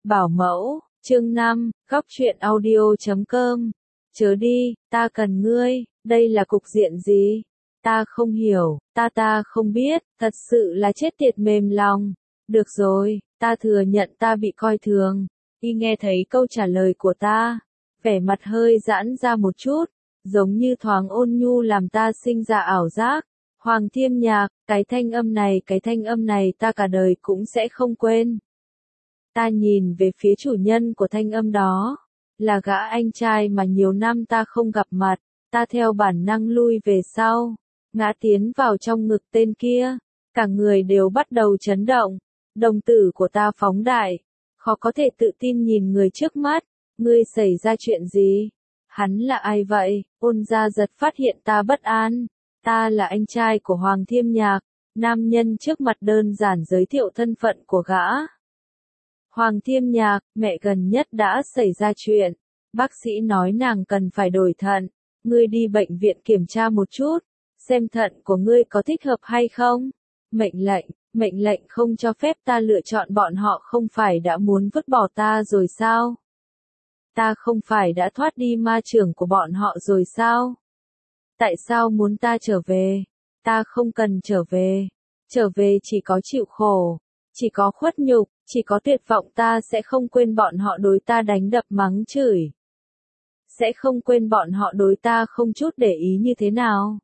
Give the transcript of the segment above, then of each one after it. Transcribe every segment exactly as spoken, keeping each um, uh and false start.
Bảo mẫu, chương năm, góc truyện audio chấm com. Chớ đi, ta cần ngươi, đây là cục diện gì? Ta không hiểu, ta ta không biết, thật sự là chết tiệt mềm lòng. Được rồi, ta thừa nhận ta bị coi thường. Y nghe thấy câu trả lời của ta, vẻ mặt hơi giãn ra một chút, giống như thoáng ôn nhu làm ta sinh ra ảo giác. Hoàng Thiêm Nhạc, cái thanh âm này, cái thanh âm này ta cả đời cũng sẽ không quên. Ta nhìn về phía chủ nhân của thanh âm đó, là gã anh trai mà nhiều năm ta không gặp mặt, ta theo bản năng lui về sau, ngã tiến vào trong ngực tên kia, cả người đều bắt đầu chấn động, đồng tử của ta phóng đại, khó có thể tự tin nhìn người trước mắt, ngươi xảy ra chuyện gì? Hắn là ai vậy? Ôn Gia Giật phát hiện ta bất an, ta là anh trai của Hoàng Thiêm Nhạc, nam nhân trước mặt đơn giản giới thiệu thân phận của gã. Hoàng Thiêm Nhạc, mẹ gần nhất đã xảy ra chuyện, bác sĩ nói nàng cần phải đổi thận, ngươi đi bệnh viện kiểm tra một chút, xem thận của ngươi có thích hợp hay không. Mệnh lệnh, mệnh lệnh không cho phép ta lựa chọn, bọn họ không phải đã muốn vứt bỏ ta rồi sao? Ta không phải đã thoát đi ma chưởng của bọn họ rồi sao? Tại sao muốn ta trở về? Ta không cần trở về, trở về chỉ có chịu khổ, chỉ có khuất nhục, chỉ có tuyệt vọng. Ta sẽ không quên bọn họ đối ta đánh đập mắng chửi. Sẽ không quên bọn họ đối ta không chút để ý như thế nào.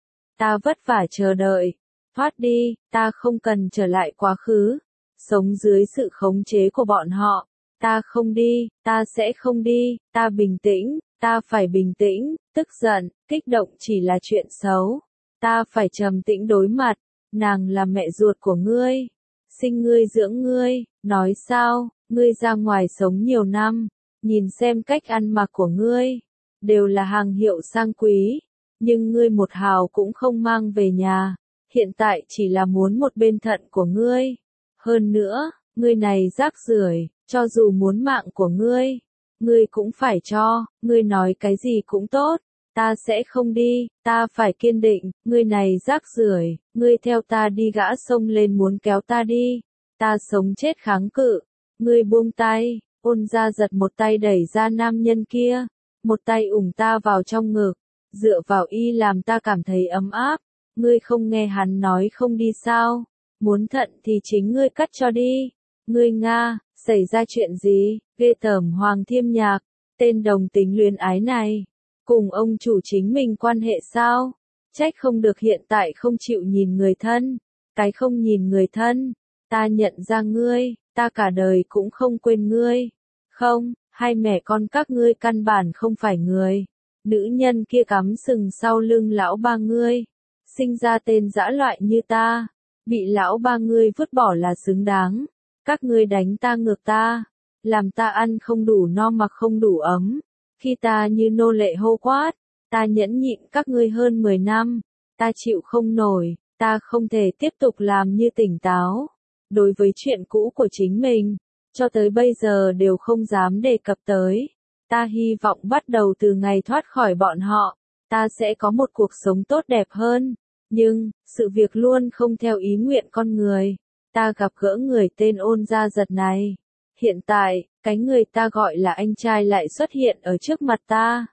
Ta vất vả chờ đợi. Thoát đi, ta không cần trở lại quá khứ. Sống dưới sự khống chế của bọn họ. Ta không đi, ta sẽ không đi, ta bình tĩnh, ta phải bình tĩnh, tức giận, kích động chỉ là chuyện xấu. Ta phải trầm tĩnh đối mặt, nàng là mẹ ruột của ngươi. Sinh ngươi dưỡng ngươi, nói sao, ngươi ra ngoài sống nhiều năm, nhìn xem cách ăn mặc của ngươi, đều là hàng hiệu sang quý, nhưng ngươi một hào cũng không mang về nhà, hiện tại chỉ là muốn một bên thận của ngươi. Hơn nữa, ngươi này rác rưởi, cho dù muốn mạng của ngươi, ngươi cũng phải cho, ngươi nói cái gì cũng tốt. Ta sẽ không đi, ta phải kiên định, ngươi này rác rưởi, ngươi theo ta đi. Gã xông lên muốn kéo ta đi, ta sống chết kháng cự, ngươi buông tay. Ôn Gia Giật một tay đẩy ra nam nhân kia, một tay ủng ta vào trong ngực, dựa vào y làm ta cảm thấy ấm áp. Ngươi không nghe hắn nói không đi sao? Muốn thận thì chính ngươi cắt cho đi. Ngươi Nga, xảy ra chuyện gì? Ghê tởm. Hoàng Thiêm Nhạc, tên đồng tính luyến ái này, cùng ông chủ chính mình quan hệ sao? Trách không được hiện tại không chịu nhìn người thân. Cái không nhìn người thân, ta nhận ra ngươi, ta cả đời cũng không quên ngươi. Không, hai mẹ con các ngươi căn bản không phải người. Nữ nhân kia cắm sừng sau lưng lão ba ngươi, sinh ra tên dã loại như ta, bị lão ba ngươi vứt bỏ là xứng đáng. Các ngươi đánh ta ngược ta, làm ta ăn không đủ no mặc không đủ ấm. Khi ta như nô lệ hô quát, ta nhẫn nhịn các ngươi hơn mười năm, ta chịu không nổi, ta không thể tiếp tục làm như tỉnh táo. Đối với chuyện cũ của chính mình, cho tới bây giờ đều không dám đề cập tới. Ta hy vọng bắt đầu từ ngày thoát khỏi bọn họ, ta sẽ có một cuộc sống tốt đẹp hơn. Nhưng, sự việc luôn không theo ý nguyện con người. Ta gặp gỡ người tên Ôn Gia Giật này. Hiện tại, cái người ta gọi là anh trai lại xuất hiện ở trước mặt ta.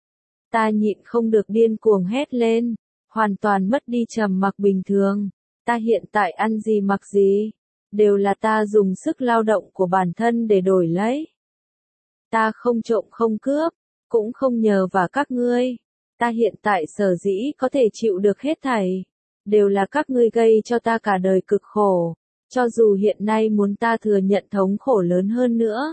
Ta nhịn không được điên cuồng hét lên, hoàn toàn mất đi trầm mặc bình thường. Ta hiện tại ăn gì mặc gì, đều là ta dùng sức lao động của bản thân để đổi lấy. Ta không trộm không cướp, cũng không nhờ vào các ngươi. Ta hiện tại sở dĩ có thể chịu được hết thảy, đều là các ngươi gây cho ta cả đời cực khổ. Cho dù hiện nay muốn ta thừa nhận thống khổ lớn hơn nữa,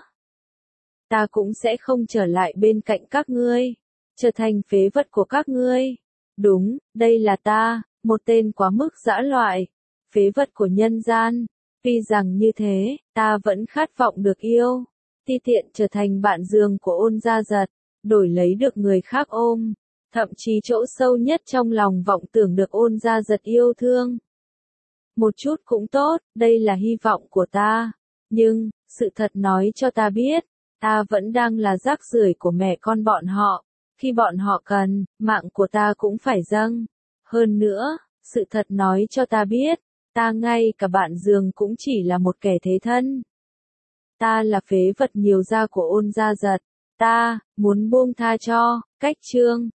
ta cũng sẽ không trở lại bên cạnh các ngươi, trở thành phế vật của các ngươi. Đúng, đây là ta, một tên quá mức dã loại, phế vật của nhân gian. Tuy rằng như thế, ta vẫn khát vọng được yêu, ti tiện trở thành bạn giường của Ôn Gia Giật, đổi lấy được người khác ôm, thậm chí chỗ sâu nhất trong lòng vọng tưởng được Ôn Gia Giật yêu thương. Một chút cũng tốt, đây là hy vọng của ta. Nhưng, sự thật nói cho ta biết, ta vẫn đang là rác rưởi của mẹ con bọn họ. Khi bọn họ cần, mạng của ta cũng phải dâng. Hơn nữa, sự thật nói cho ta biết, ta ngay cả bạn giường cũng chỉ là một kẻ thế thân. Ta là phế vật nhiều da của Ôn Gia Giật. Ta, muốn buông tha cho, cách chương.